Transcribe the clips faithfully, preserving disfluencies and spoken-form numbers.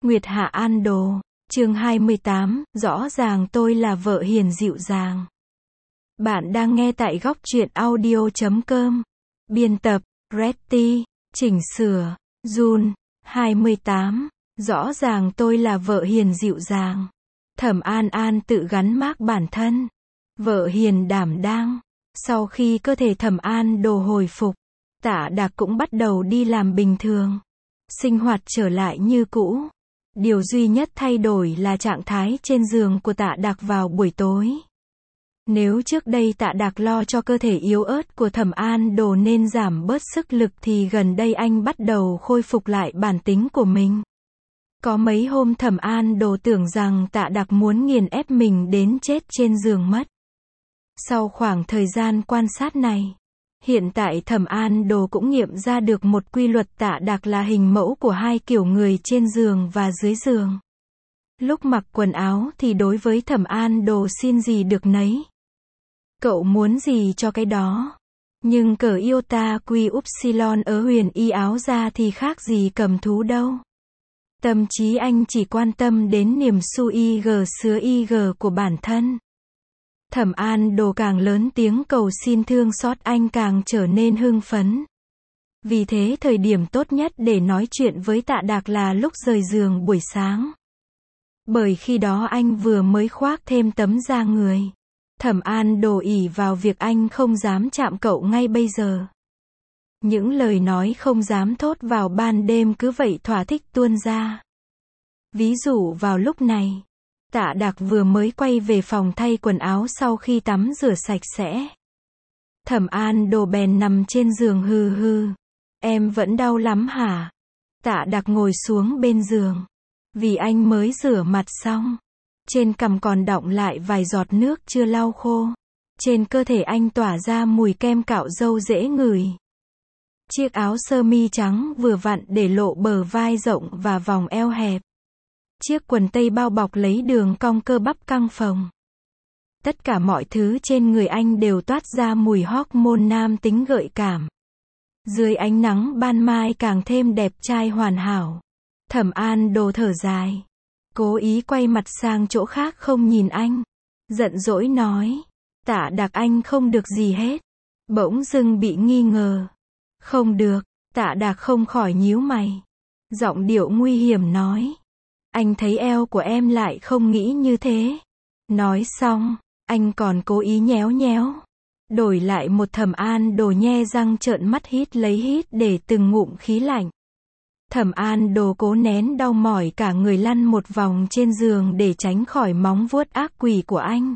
Nguyệt Hạ An Đồ, chương hai mươi tám, rõ ràng tôi là vợ hiền dịu dàng. Bạn đang nghe tại góc truyện audio chấm com. Biên tập, Reddy, chỉnh sửa, Jun, hai mươi tám. Rõ ràng tôi là vợ hiền dịu dàng. Thẩm An An tự gắn mác bản thân. Vợ hiền đảm đang. Sau khi cơ thể Thẩm An Đồ hồi phục, Tạ Đạc cũng bắt đầu đi làm bình thường. Sinh hoạt trở lại như cũ. Điều duy nhất thay đổi là trạng thái trên giường của Tạ Đạc vào buổi tối. Nếu trước đây Tạ Đạc lo cho cơ thể yếu ớt của Thẩm An Đồ nên giảm bớt sức lực thì gần đây anh bắt đầu khôi phục lại bản tính của mình. Có mấy hôm Thẩm An Đồ tưởng rằng Tạ Đạc muốn nghiền ép mình đến chết trên giường mất. Sau khoảng thời gian quan sát này, hiện tại Thẩm An Đồ cũng nghiệm ra được một quy luật: Tạ Đạc là hình mẫu của hai kiểu người trên giường và dưới giường. Lúc mặc quần áo thì đối với Thẩm An Đồ xin gì được nấy. Cậu muốn gì cho cái đó. Nhưng cởi iota quy upsilon ở huyền y áo ra thì khác gì cầm thú đâu. Tâm trí anh chỉ quan tâm đến niềm su ig sứa ig của bản thân. Thẩm An Đồ càng lớn tiếng cầu xin thương xót anh càng trở nên hưng phấn. Vì thế thời điểm tốt nhất để nói chuyện với Tạ Đạc là lúc rời giường buổi sáng. Bởi khi đó anh vừa mới khoác thêm tấm da người. Thẩm An Đồ ỷ vào việc anh không dám chạm cậu ngay bây giờ. Những lời nói không dám thốt vào ban đêm cứ vậy thỏa thích tuôn ra. Ví dụ vào lúc này, Tạ Đạc vừa mới quay về phòng thay quần áo sau khi tắm rửa sạch sẽ. Thẩm An Đồ bèn nằm trên giường hừ hừ. Em vẫn đau lắm hả? Tạ Đạc ngồi xuống bên giường. Vì anh mới rửa mặt xong. Trên cằm còn đọng lại vài giọt nước chưa lau khô. Trên cơ thể anh tỏa ra mùi kem cạo râu dễ ngửi. Chiếc áo sơ mi trắng vừa vặn để lộ bờ vai rộng và vòng eo hẹp. Chiếc quần tây bao bọc lấy đường cong cơ bắp căng phồng. Tất cả mọi thứ trên người anh đều toát ra mùi hormone nam tính gợi cảm. Dưới ánh nắng ban mai càng thêm đẹp trai hoàn hảo. Thẩm An Đồ thở dài. Cố ý quay mặt sang chỗ khác không nhìn anh. Giận dỗi nói. Tạ Đạc anh không được gì hết. Bỗng dưng bị nghi ngờ. Không được. Tạ Đạc không khỏi nhíu mày. Giọng điệu nguy hiểm nói. Anh thấy eo của em lại không nghĩ như thế. Nói xong, anh còn cố ý nhéo nhéo. Đổi lại một Thẩm An Đồ nhe răng trợn mắt hít lấy hít để từng ngụm khí lạnh. Thẩm An Đồ cố nén đau mỏi cả người lăn một vòng trên giường để tránh khỏi móng vuốt ác quỷ của anh.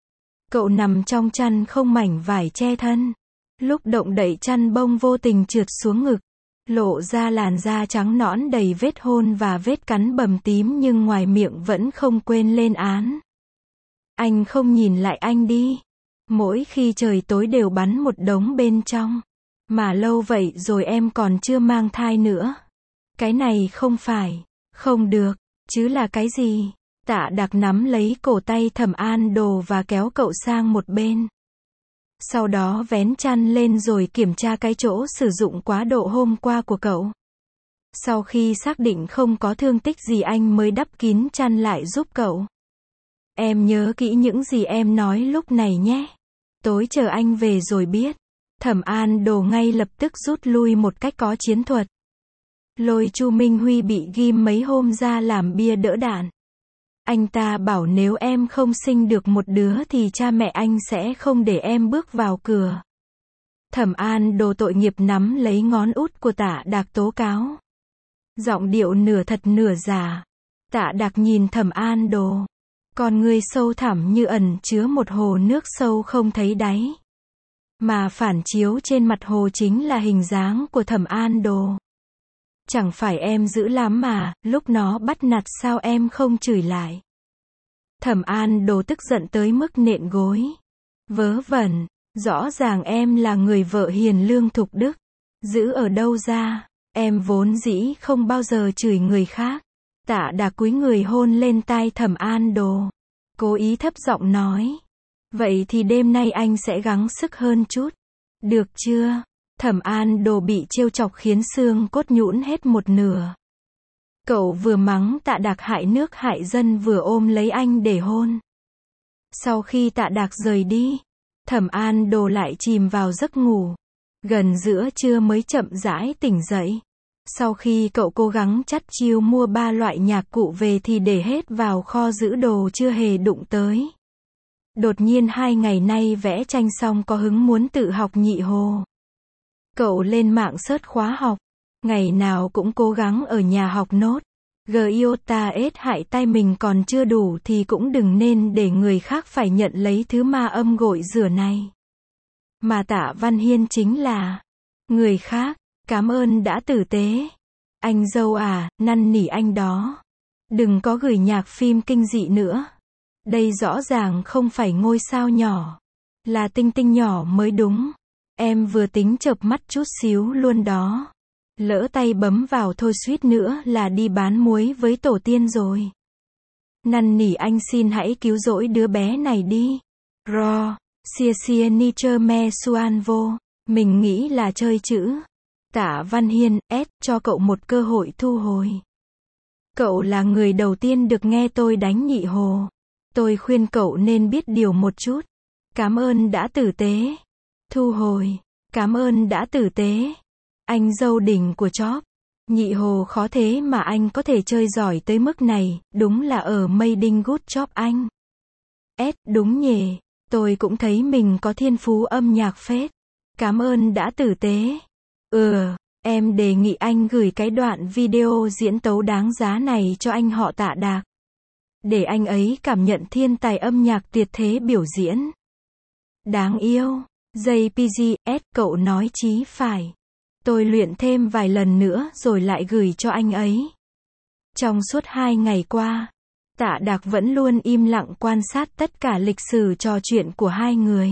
Cậu nằm trong chăn không mảnh vải che thân. Lúc động đậy chăn bông vô tình trượt xuống ngực. Lộ ra làn da trắng nõn đầy vết hôn và vết cắn bầm tím nhưng ngoài miệng vẫn không quên lên án. Anh không nhìn lại anh đi. Mỗi khi trời tối đều bắn một đống bên trong. Mà lâu vậy rồi em còn chưa mang thai nữa. Cái này không phải, không được, chứ là cái gì? Tạ Đạc nắm lấy cổ tay Thẩm An Đồ và kéo cậu sang một bên. Sau đó vén chăn lên rồi kiểm tra cái chỗ sử dụng quá độ hôm qua của cậu. Sau khi xác định không có thương tích gì anh mới đắp kín chăn lại giúp cậu. Em nhớ kỹ những gì em nói lúc này nhé. Tối chờ anh về rồi biết. Thẩm An Đồ ngay lập tức rút lui một cách có chiến thuật. Lôi Chu Minh Huy bị ghim mấy hôm ra làm bia đỡ đạn. Anh ta bảo nếu em không sinh được một đứa thì cha mẹ anh sẽ không để em bước vào cửa. Thẩm An Đồ tội nghiệp nắm lấy ngón út của Tạ Đạc tố cáo. Giọng điệu nửa thật nửa giả. Tạ Đạc nhìn Thẩm An Đồ. Con ngươi sâu thẳm như ẩn chứa một hồ nước sâu không thấy đáy. Mà phản chiếu trên mặt hồ chính là hình dáng của Thẩm An Đồ. Chẳng phải em dữ lắm mà, lúc nó bắt nạt sao em không chửi lại. Thẩm An Đồ tức giận tới mức nện gối. Vớ vẩn, rõ ràng em là người vợ hiền lương thục đức. Giữ ở đâu ra, em vốn dĩ không bao giờ chửi người khác. Tạ Đạc cúi người hôn lên tai Thẩm An Đồ. Cố ý thấp giọng nói. Vậy thì đêm nay anh sẽ gắng sức hơn chút. Được chưa? Thẩm An Đồ bị trêu chọc khiến xương cốt nhũn hết một nửa. Cậu vừa mắng Tạ Đạc hại nước hại dân vừa ôm lấy anh để hôn. Sau khi Tạ Đạc rời đi, Thẩm An Đồ lại chìm vào giấc ngủ. Gần giữa trưa mới chậm rãi tỉnh dậy. Sau khi cậu cố gắng chắt chiu mua ba loại nhạc cụ về thì để hết vào kho giữ đồ chưa hề đụng tới. Đột nhiên hai ngày nay vẽ tranh xong có hứng muốn tự học nhị hồ. Cậu lên mạng search khóa học. Ngày nào cũng cố gắng ở nhà học nốt. Giota ết hại tay mình còn chưa đủ thì cũng đừng nên để người khác phải nhận lấy thứ ma âm gội rửa này. Mà Tạ Văn Hiên chính là người khác. Cảm ơn đã tử tế. Anh dâu à, năn nỉ anh đó. Đừng có gửi nhạc phim kinh dị nữa. Đây rõ ràng không phải ngôi sao nhỏ. Là tinh tinh nhỏ mới đúng. Em vừa tính chợp mắt chút xíu luôn đó. Lỡ tay bấm vào thôi suýt nữa là đi bán muối với tổ tiên rồi. Năn nỉ anh xin hãy cứu rỗi đứa bé này đi. Ro, xia xia ni chơ me suan vô. Mình nghĩ là chơi chữ. Tạ Văn Hiên, S, cho cậu một cơ hội thu hồi. Cậu là người đầu tiên được nghe tôi đánh nhị hồ. Tôi khuyên cậu nên biết điều một chút. Cảm ơn đã tử tế. Thu hồi. Cảm ơn đã tử tế. Anh dâu đỉnh của chóp. Nhị hồ khó thế mà anh có thể chơi giỏi tới mức này, đúng là ở made in good job anh. S, đúng nhỉ. Tôi cũng thấy mình có thiên phú âm nhạc phết. Cảm ơn đã tử tế. Ừ, em đề nghị anh gửi cái đoạn video diễn tấu đáng giá này cho anh họ Tạ Đạc. Để anh ấy cảm nhận thiên tài âm nhạc tuyệt thế biểu diễn. Đáng yêu. jê pê giê, S, cậu nói chí phải. Tôi luyện thêm vài lần nữa rồi lại gửi cho anh ấy. Trong suốt hai ngày qua, Tạ Đạc vẫn luôn im lặng quan sát tất cả lịch sử trò chuyện của hai người.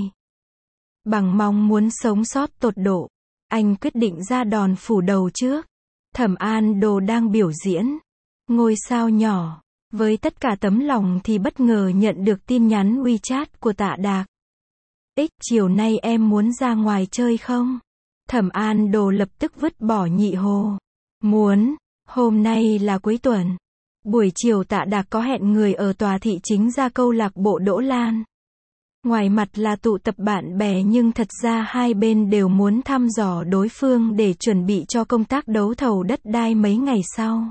Bằng mong muốn sống sót tột độ, anh quyết định ra đòn phủ đầu trước. Thẩm An Đồ đang biểu diễn. Ngôi sao nhỏ. Với tất cả tấm lòng thì bất ngờ nhận được tin nhắn WeChat của Tạ Đạc. X, chiều nay em muốn ra ngoài chơi không? Thẩm An Đồ lập tức vứt bỏ nhị hồ. Muốn. Hôm nay là cuối tuần. Buổi chiều Tạ Đạc có hẹn người ở tòa thị chính ra câu lạc bộ Đỗ Lan. Ngoài mặt là tụ tập bạn bè nhưng thật ra hai bên đều muốn thăm dò đối phương để chuẩn bị cho công tác đấu thầu đất đai mấy ngày sau.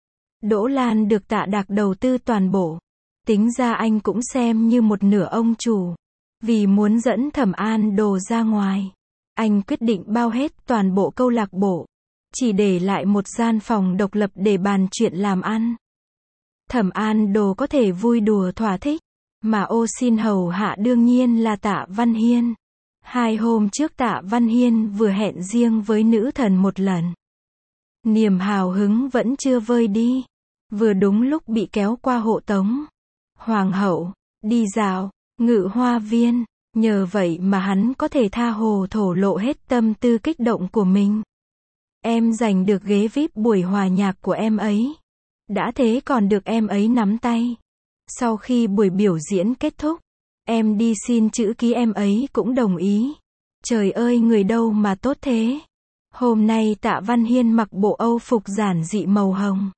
Đỗ Lan được Tạ Đạc đầu tư toàn bộ. Tính ra anh cũng xem như một nửa ông chủ. Vì muốn dẫn Thẩm An Đồ ra ngoài, anh quyết định bao hết toàn bộ câu lạc bộ. Chỉ để lại một gian phòng độc lập để bàn chuyện làm ăn. Thẩm An Đồ có thể vui đùa thỏa thích. Mà ô xin hầu hạ đương nhiên là Tạ Văn Hiên. Hai hôm trước Tạ Văn Hiên vừa hẹn riêng với nữ thần một lần. Niềm hào hứng vẫn chưa vơi đi. Vừa đúng lúc bị kéo qua hộ tống. Hoàng hậu, đi dạo, ngự hoa viên. Nhờ vậy mà hắn có thể tha hồ thổ lộ hết tâm tư kích động của mình. Em giành được ghế vi ai pi buổi hòa nhạc của em ấy. Đã thế còn được em ấy nắm tay. Sau khi buổi biểu diễn kết thúc, em đi xin chữ ký em ấy cũng đồng ý. Trời ơi người đâu mà tốt thế. Hôm nay Tạ Văn Hiên mặc bộ âu phục giản dị màu hồng.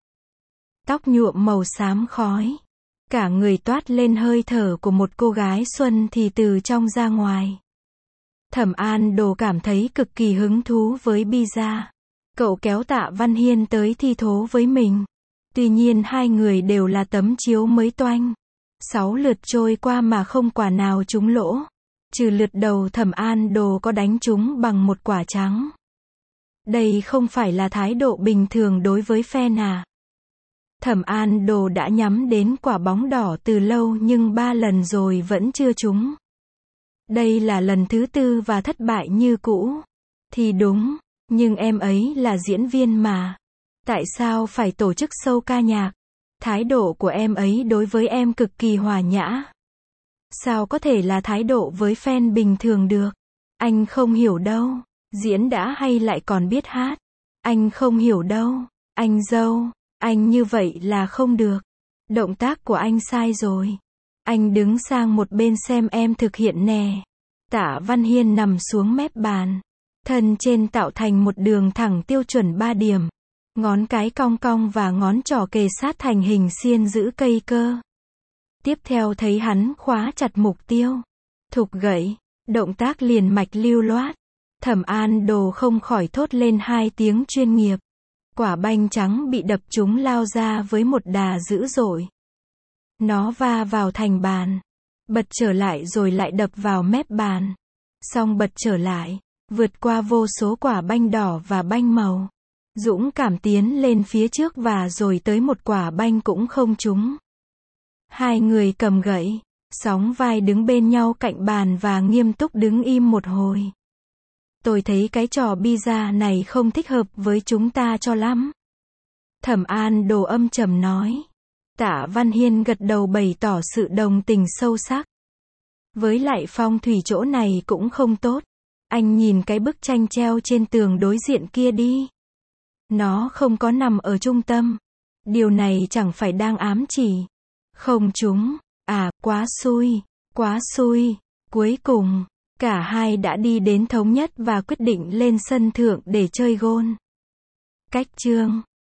Tóc nhuộm màu xám khói. Cả người toát lên hơi thở của một cô gái xuân thì từ trong ra ngoài. Thẩm An Đồ cảm thấy cực kỳ hứng thú với pizza. Cậu kéo Tạ Văn Hiên tới thi thố với mình. Tuy nhiên hai người đều là tấm chiếu mới toanh. Sáu lượt trôi qua mà không quả nào trúng lỗ. Trừ lượt đầu Thẩm An Đồ có đánh trúng bằng một quả trắng. Đây không phải là thái độ bình thường đối với fan à. Thẩm An Đồ đã nhắm đến quả bóng đỏ từ lâu nhưng ba lần rồi vẫn chưa trúng. Đây là lần thứ tư và thất bại như cũ. Thì đúng, nhưng em ấy là diễn viên mà. Tại sao phải tổ chức show ca nhạc? Thái độ của em ấy đối với em cực kỳ hòa nhã. Sao có thể là thái độ với fan bình thường được? Anh không hiểu đâu. Diễn đã hay lại còn biết hát. Anh không hiểu đâu. Anh dâu, anh như vậy là không được. Động tác của anh sai rồi. Anh đứng sang một bên xem em thực hiện nè. Tạ Văn Hiên nằm xuống mép bàn. Thân trên tạo thành một đường thẳng tiêu chuẩn ba điểm. Ngón cái cong cong và ngón trỏ kề sát thành hình xiên giữ cây cơ. Tiếp theo thấy hắn khóa chặt mục tiêu. Thục gậy. Động tác liền mạch lưu loát. Thẩm An Đồ không khỏi thốt lên hai tiếng chuyên nghiệp. Quả banh trắng bị đập trúng lao ra với một đà dữ dội. Nó va vào thành bàn. Bật trở lại rồi lại đập vào mép bàn. Xong bật trở lại. Vượt qua vô số quả banh đỏ và banh màu. Dũng cảm tiến lên phía trước và rồi tới một quả banh cũng không trúng. Hai người cầm gậy, sóng vai đứng bên nhau cạnh bàn và nghiêm túc đứng im một hồi. Tôi thấy cái trò pizza này không thích hợp với chúng ta cho lắm. Thẩm An Đồ âm trầm nói. Tạ Văn Hiên gật đầu bày tỏ sự đồng tình sâu sắc. Với lại phong thủy chỗ này cũng không tốt. Anh nhìn cái bức tranh treo trên tường đối diện kia đi. Nó không có nằm ở trung tâm. Điều này chẳng phải đang ám chỉ. Không trúng. À, quá xui. Quá xui. Cuối cùng, cả hai đã đi đến thống nhất và quyết định lên sân thượng để chơi gôn. Cách chương